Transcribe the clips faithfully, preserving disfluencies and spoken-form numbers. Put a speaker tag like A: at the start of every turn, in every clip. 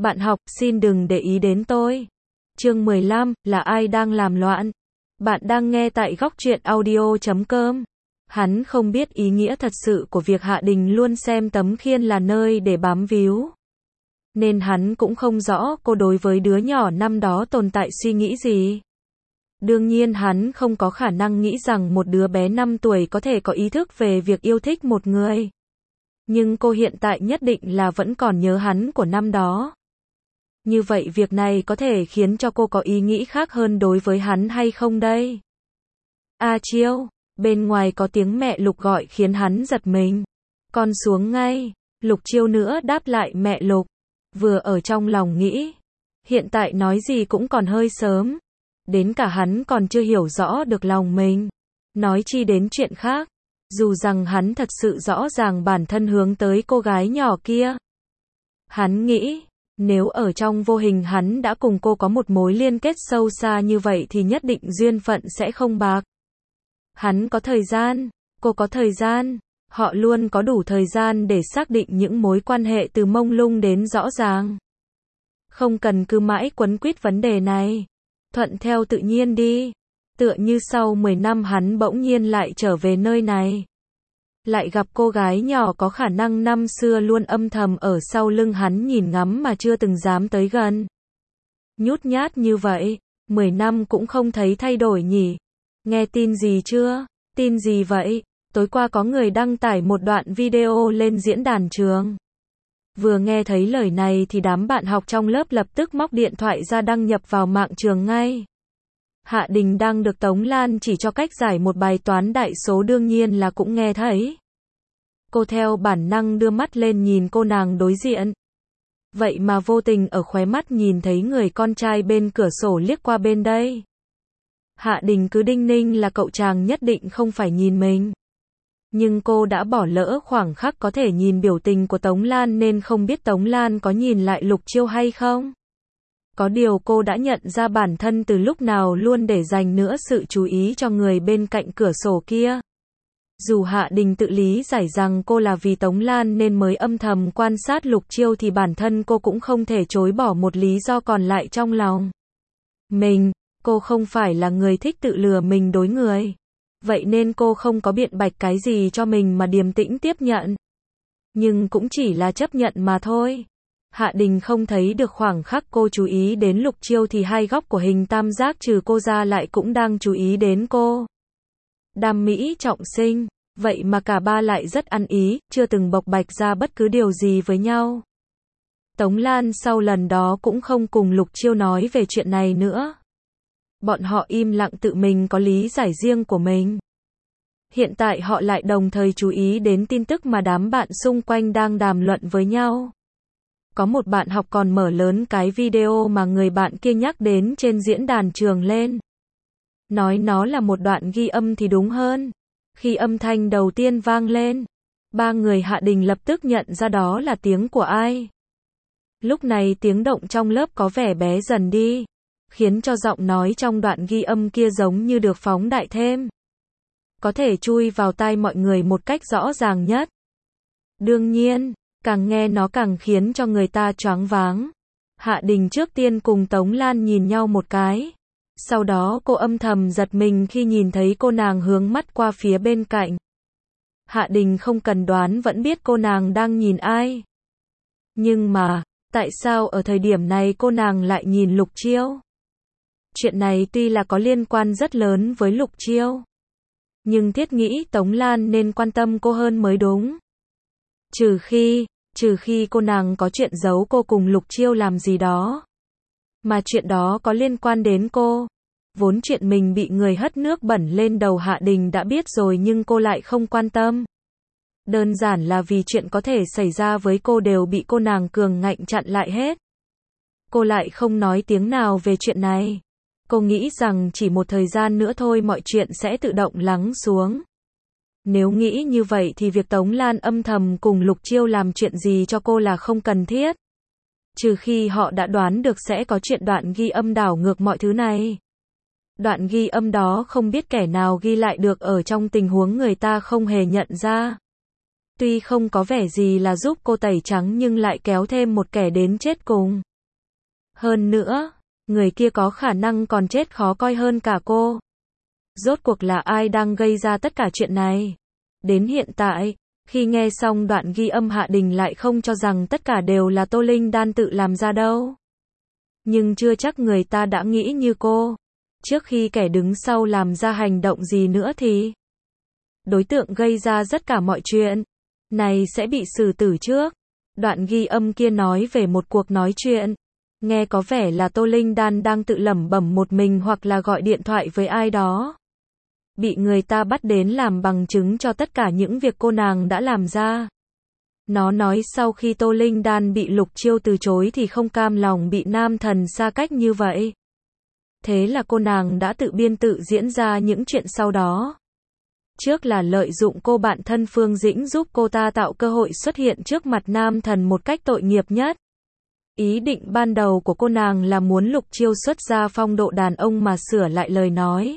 A: Bạn học, xin đừng để ý đến tôi. Chương mười lăm, là ai đang làm loạn? Bạn đang nghe tại góc truyện audio chấm com. Hắn không biết ý nghĩa thật sự của việc Hạ Đình luôn xem Tấm Khiên là nơi để bám víu. Nên hắn cũng không rõ cô đối với đứa nhỏ năm đó tồn tại suy nghĩ gì. Đương nhiên hắn không có khả năng nghĩ rằng một đứa bé năm tuổi có thể có ý thức về việc yêu thích một người. Nhưng cô hiện tại nhất định là vẫn còn nhớ hắn của năm đó. Như vậy việc này có thể khiến cho cô có ý nghĩ khác hơn đối với hắn hay không đây? A Chiêu, bên ngoài có tiếng mẹ Lục gọi khiến hắn giật mình. Con xuống ngay. Lục Chiêu nữa đáp lại mẹ Lục. Vừa ở trong lòng nghĩ, hiện tại nói gì cũng còn hơi sớm. Đến cả hắn còn chưa hiểu rõ được lòng mình. Nói chi đến chuyện khác. Dù rằng hắn thật sự rõ ràng bản thân hướng tới cô gái nhỏ kia. Hắn nghĩ, nếu ở trong vô hình hắn đã cùng cô có một mối liên kết sâu xa như vậy thì nhất định duyên phận sẽ không bạc. Hắn có thời gian, cô có thời gian, họ luôn có đủ thời gian để xác định những mối quan hệ từ mông lung đến rõ ràng. Không cần cứ mãi quấn quýt vấn đề này. Thuận theo tự nhiên đi. Tựa như sau mười năm hắn bỗng nhiên lại trở về nơi này. Lại gặp cô gái nhỏ có khả năng năm xưa luôn âm thầm ở sau lưng hắn nhìn ngắm mà chưa từng dám tới gần. Nhút nhát như vậy, mười năm cũng không thấy thay đổi nhỉ. Nghe tin gì chưa? Tin gì vậy? Tối qua có người đăng tải một đoạn video lên diễn đàn trường. Vừa nghe thấy lời này thì đám bạn học trong lớp lập tức móc điện thoại ra đăng nhập vào mạng trường ngay. Hạ Đình đang được Tống Lan chỉ cho cách giải một bài toán đại số đương nhiên là cũng nghe thấy. Cô theo bản năng đưa mắt lên nhìn cô nàng đối diện. Vậy mà vô tình ở khóe mắt nhìn thấy người con trai bên cửa sổ liếc qua bên đây. Hạ Đình cứ đinh ninh là cậu chàng nhất định không phải nhìn mình. Nhưng cô đã bỏ lỡ khoảng khắc có thể nhìn biểu tình của Tống Lan nên không biết Tống Lan có nhìn lại Lục Chiêu hay không. Có điều cô đã nhận ra bản thân từ lúc nào luôn để dành nữa sự chú ý cho người bên cạnh cửa sổ kia. Dù Hạ Đình tự lý giải rằng cô là vì Tống Lan nên mới âm thầm quan sát Lục Chiêu thì bản thân cô cũng không thể chối bỏ một lý do còn lại trong lòng. Mình, cô không phải là người thích tự lừa mình đối người. Vậy nên cô không có biện bạch cái gì cho mình mà điềm tĩnh tiếp nhận. Nhưng cũng chỉ là chấp nhận mà thôi. Hạ Đình không thấy được khoảng khắc cô chú ý đến Lục Chiêu thì hai góc của hình tam giác trừ cô ra lại cũng đang chú ý đến cô. Đam mỹ trọng sinh, vậy mà cả ba lại rất ăn ý, chưa từng bộc bạch ra bất cứ điều gì với nhau. Tống Lan sau lần đó cũng không cùng Lục Chiêu nói về chuyện này nữa. Bọn họ im lặng tự mình có lý giải riêng của mình. Hiện tại họ lại đồng thời chú ý đến tin tức mà đám bạn xung quanh đang đàm luận với nhau. Có một bạn học còn mở lớn cái video mà người bạn kia nhắc đến trên diễn đàn trường lên. Nói nó là một đoạn ghi âm thì đúng hơn. Khi âm thanh đầu tiên vang lên, ba người Hạ Đình lập tức nhận ra đó là tiếng của ai. Lúc này tiếng động trong lớp có vẻ bé dần đi, khiến cho giọng nói trong đoạn ghi âm kia giống như được phóng đại thêm. Có thể chui vào tai mọi người một cách rõ ràng nhất. Đương nhiên, càng nghe nó càng khiến cho người ta choáng váng. Hạ Đình trước tiên cùng Tống Lan nhìn nhau một cái. Sau đó cô âm thầm giật mình khi nhìn thấy cô nàng hướng mắt qua phía bên cạnh. Hạ Đình không cần đoán vẫn biết cô nàng đang nhìn ai. Nhưng mà, tại sao ở thời điểm này cô nàng lại nhìn Lục Chiêu? Chuyện này tuy là có liên quan rất lớn với Lục Chiêu. Nhưng thiết nghĩ Tống Lan nên quan tâm cô hơn mới đúng. Trừ khi, trừ khi cô nàng có chuyện giấu cô cùng Lục Chiêu làm gì đó. Mà chuyện đó có liên quan đến cô. Vốn chuyện mình bị người hất nước bẩn lên đầu Hạ Đình đã biết rồi nhưng cô lại không quan tâm. Đơn giản là vì chuyện có thể xảy ra với cô đều bị cô nàng cường ngạnh chặn lại hết. Cô lại không nói tiếng nào về chuyện này. Cô nghĩ rằng chỉ một thời gian nữa thôi mọi chuyện sẽ tự động lắng xuống. Nếu nghĩ như vậy thì việc Tống Lan âm thầm cùng Lục Chiêu làm chuyện gì cho cô là không cần thiết. Trừ khi họ đã đoán được sẽ có chuyện đoạn ghi âm đảo ngược mọi thứ này. Đoạn ghi âm đó không biết kẻ nào ghi lại được ở trong tình huống người ta không hề nhận ra. Tuy không có vẻ gì là giúp cô tẩy trắng nhưng lại kéo thêm một kẻ đến chết cùng. Hơn nữa, người kia có khả năng còn chết khó coi hơn cả cô. Rốt cuộc là ai đang gây ra tất cả chuyện này? Đến hiện tại, khi nghe xong đoạn ghi âm Hạ Đình lại không cho rằng tất cả đều là Tô Linh Đan tự làm ra đâu. Nhưng chưa chắc người ta đã nghĩ như cô. Trước khi kẻ đứng sau làm ra hành động gì nữa thì đối tượng gây ra tất cả mọi chuyện này sẽ bị xử tử trước. Đoạn ghi âm kia nói về một cuộc nói chuyện. Nghe có vẻ là Tô Linh Đan đang tự lẩm bẩm một mình hoặc là gọi điện thoại với ai đó. Bị người ta bắt đến làm bằng chứng cho tất cả những việc cô nàng đã làm ra. Nó nói sau khi Tô Linh Đan bị Lục Chiêu từ chối thì không cam lòng bị nam thần xa cách như vậy. Thế là cô nàng đã tự biên tự diễn ra những chuyện sau đó. Trước là lợi dụng cô bạn thân Phương Dĩnh giúp cô ta tạo cơ hội xuất hiện trước mặt nam thần một cách tội nghiệp nhất. Ý định ban đầu của cô nàng là muốn Lục Chiêu xuất ra phong độ đàn ông mà sửa lại lời nói.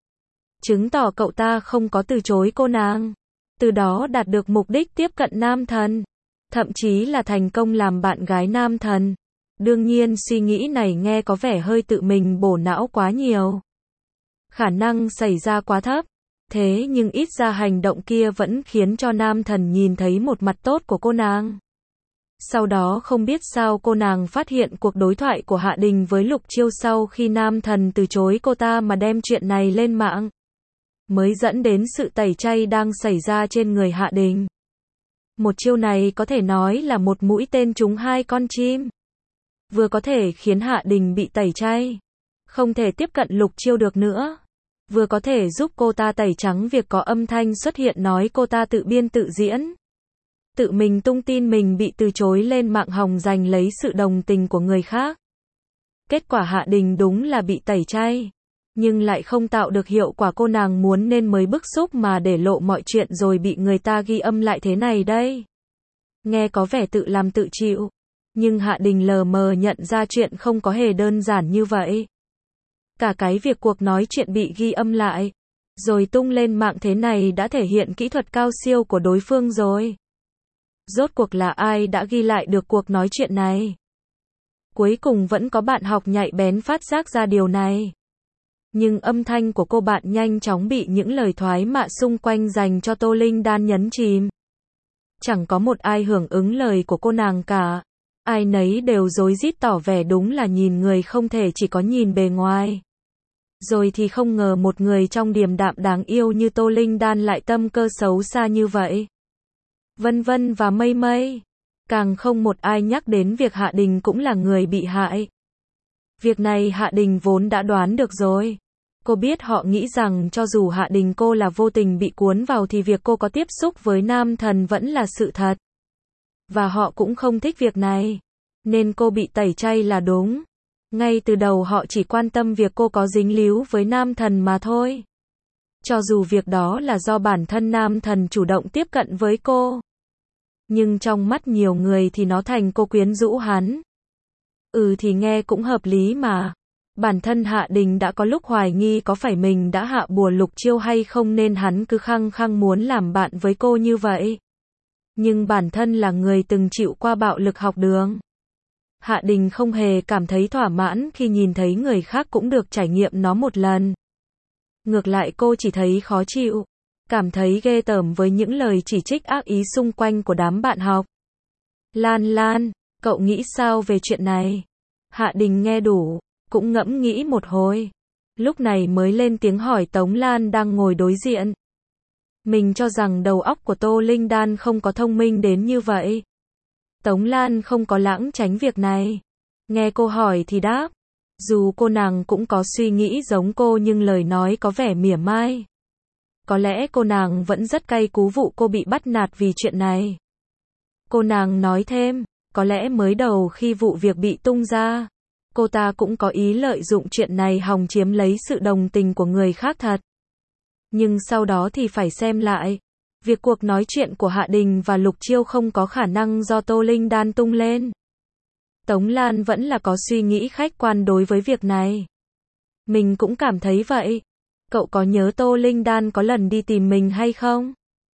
A: Chứng tỏ cậu ta không có từ chối cô nàng. Từ đó đạt được mục đích tiếp cận nam thần. Thậm chí là thành công làm bạn gái nam thần. Đương nhiên suy nghĩ này nghe có vẻ hơi tự mình bổ não quá nhiều. Khả năng xảy ra quá thấp. Thế nhưng ít ra hành động kia vẫn khiến cho nam thần nhìn thấy một mặt tốt của cô nàng. Sau đó không biết sao cô nàng phát hiện cuộc đối thoại của Hạ Đình với Lục Chiêu sau khi nam thần từ chối cô ta mà đem chuyện này lên mạng. Mới dẫn đến sự tẩy chay đang xảy ra trên người Hạ Đình. Một chiêu này có thể nói là một mũi tên trúng hai con chim. Vừa có thể khiến Hạ Đình bị tẩy chay, không thể tiếp cận Lục Chiêu được nữa. Vừa có thể giúp cô ta tẩy trắng việc có âm thanh xuất hiện nói cô ta tự biên tự diễn. Tự mình tung tin mình bị từ chối lên mạng hòng giành lấy sự đồng tình của người khác. Kết quả Hạ Đình đúng là bị tẩy chay. Nhưng lại không tạo được hiệu quả cô nàng muốn nên mới bức xúc mà để lộ mọi chuyện rồi bị người ta ghi âm lại thế này đây. Nghe có vẻ tự làm tự chịu. Nhưng Hạ Đình lờ mờ nhận ra chuyện không có hề đơn giản như vậy. Cả cái việc cuộc nói chuyện bị ghi âm lại, rồi tung lên mạng thế này đã thể hiện kỹ thuật cao siêu của đối phương rồi. Rốt cuộc là ai đã ghi lại được cuộc nói chuyện này? Cuối cùng vẫn có bạn học nhạy bén phát giác ra điều này. Nhưng âm thanh của cô bạn nhanh chóng bị những lời thoái mạ xung quanh dành cho Tô Linh Đan nhấn chìm. Chẳng có một ai hưởng ứng lời của cô nàng cả. Ai nấy đều rối rít tỏ vẻ đúng là nhìn người không thể chỉ có nhìn bề ngoài. Rồi thì không ngờ một người trong điềm đạm đáng yêu như Tô Linh Đan lại tâm cơ xấu xa như vậy. Vân vân và mây mây. Càng không một ai nhắc đến việc Hạ Đình cũng là người bị hại. Việc này Hạ Đình vốn đã đoán được rồi. Cô biết họ nghĩ rằng cho dù Hạ Đình cô là vô tình bị cuốn vào thì việc cô có tiếp xúc với nam thần vẫn là sự thật. Và họ cũng không thích việc này. Nên cô bị tẩy chay là đúng. Ngay từ đầu họ chỉ quan tâm việc cô có dính líu với nam thần mà thôi. Cho dù việc đó là do bản thân nam thần chủ động tiếp cận với cô. Nhưng trong mắt nhiều người thì nó thành cô quyến rũ hắn. Ừ thì nghe cũng hợp lý mà. Bản thân Hạ Đình đã có lúc hoài nghi có phải mình đã hạ bùa Lục Chiêu hay không nên hắn cứ khăng khăng muốn làm bạn với cô như vậy. Nhưng bản thân là người từng chịu qua bạo lực học đường. Hạ Đình không hề cảm thấy thỏa mãn khi nhìn thấy người khác cũng được trải nghiệm nó một lần. Ngược lại cô chỉ thấy khó chịu, cảm thấy ghê tởm với những lời chỉ trích ác ý xung quanh của đám bạn học. Lan Lan, cậu nghĩ sao về chuyện này? Hạ Đình nghe đủ, cũng ngẫm nghĩ một hồi. Lúc này mới lên tiếng hỏi Tống Lan đang ngồi đối diện. Mình cho rằng đầu óc của Tô Linh Đan không có thông minh đến như vậy. Tống Lan không có lảng tránh việc này. Nghe cô hỏi thì đáp. Dù cô nàng cũng có suy nghĩ giống cô nhưng lời nói có vẻ mỉa mai. Có lẽ cô nàng vẫn rất cay cú vụ cô bị bắt nạt vì chuyện này. Cô nàng nói thêm, có lẽ mới đầu khi vụ việc bị tung ra, cô ta cũng có ý lợi dụng chuyện này hòng chiếm lấy sự đồng tình của người khác thật. Nhưng sau đó thì phải xem lại. Việc cuộc nói chuyện của Hạ Đình và Lục Chiêu không có khả năng do Tô Linh Đan tung lên. Tống Lan vẫn là có suy nghĩ khách quan đối với việc này. Mình cũng cảm thấy vậy. Cậu có nhớ Tô Linh Đan có lần đi tìm mình hay không?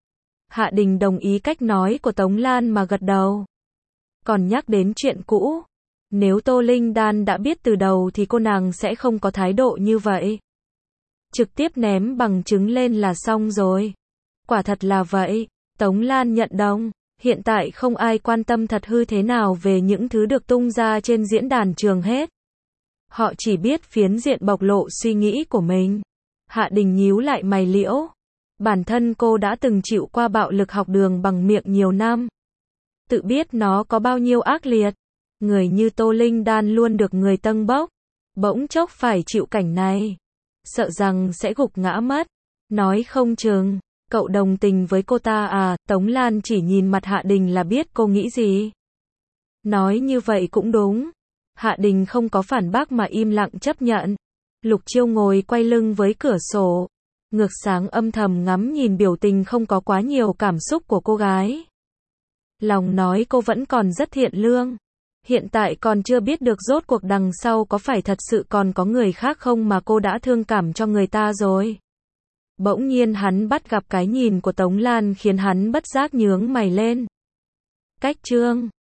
A: Hạ Đình đồng ý cách nói của Tống Lan mà gật đầu. Còn nhắc đến chuyện cũ, Nếu Tô Linh Đan đã biết từ đầu thì cô nàng sẽ không có thái độ như vậy. Trực tiếp ném bằng chứng lên là xong rồi. Quả thật là vậy. Tống Lan nhận đồng. Hiện tại không ai quan tâm thật hư thế nào về những thứ được tung ra trên diễn đàn trường hết. Họ chỉ biết phiến diện bộc lộ suy nghĩ của mình. Hạ Đình nhíu lại mày liễu. Bản thân cô đã từng chịu qua bạo lực học đường bằng miệng nhiều năm. Tự biết nó có bao nhiêu ác liệt. Người như Tô Linh Đan luôn được người tâng bốc. Bỗng chốc phải chịu cảnh này. Sợ rằng sẽ gục ngã mất. Nói không chừng. Cậu đồng tình với cô ta à? Tống Lan chỉ nhìn mặt Hạ Đình là biết cô nghĩ gì. Nói như vậy cũng đúng. Hạ Đình không có phản bác mà im lặng chấp nhận. Lục Chiêu ngồi quay lưng với cửa sổ. Ngược sáng âm thầm ngắm nhìn biểu tình không có quá nhiều cảm xúc của cô gái. Lòng nói cô vẫn còn rất thiện lương. Hiện tại còn chưa biết được rốt cuộc đằng sau có phải thật sự còn có người khác không mà cô đã thương cảm cho người ta rồi. Bỗng nhiên hắn bắt gặp cái nhìn của Tống Lan khiến hắn bất giác nhướng mày lên. Cách chương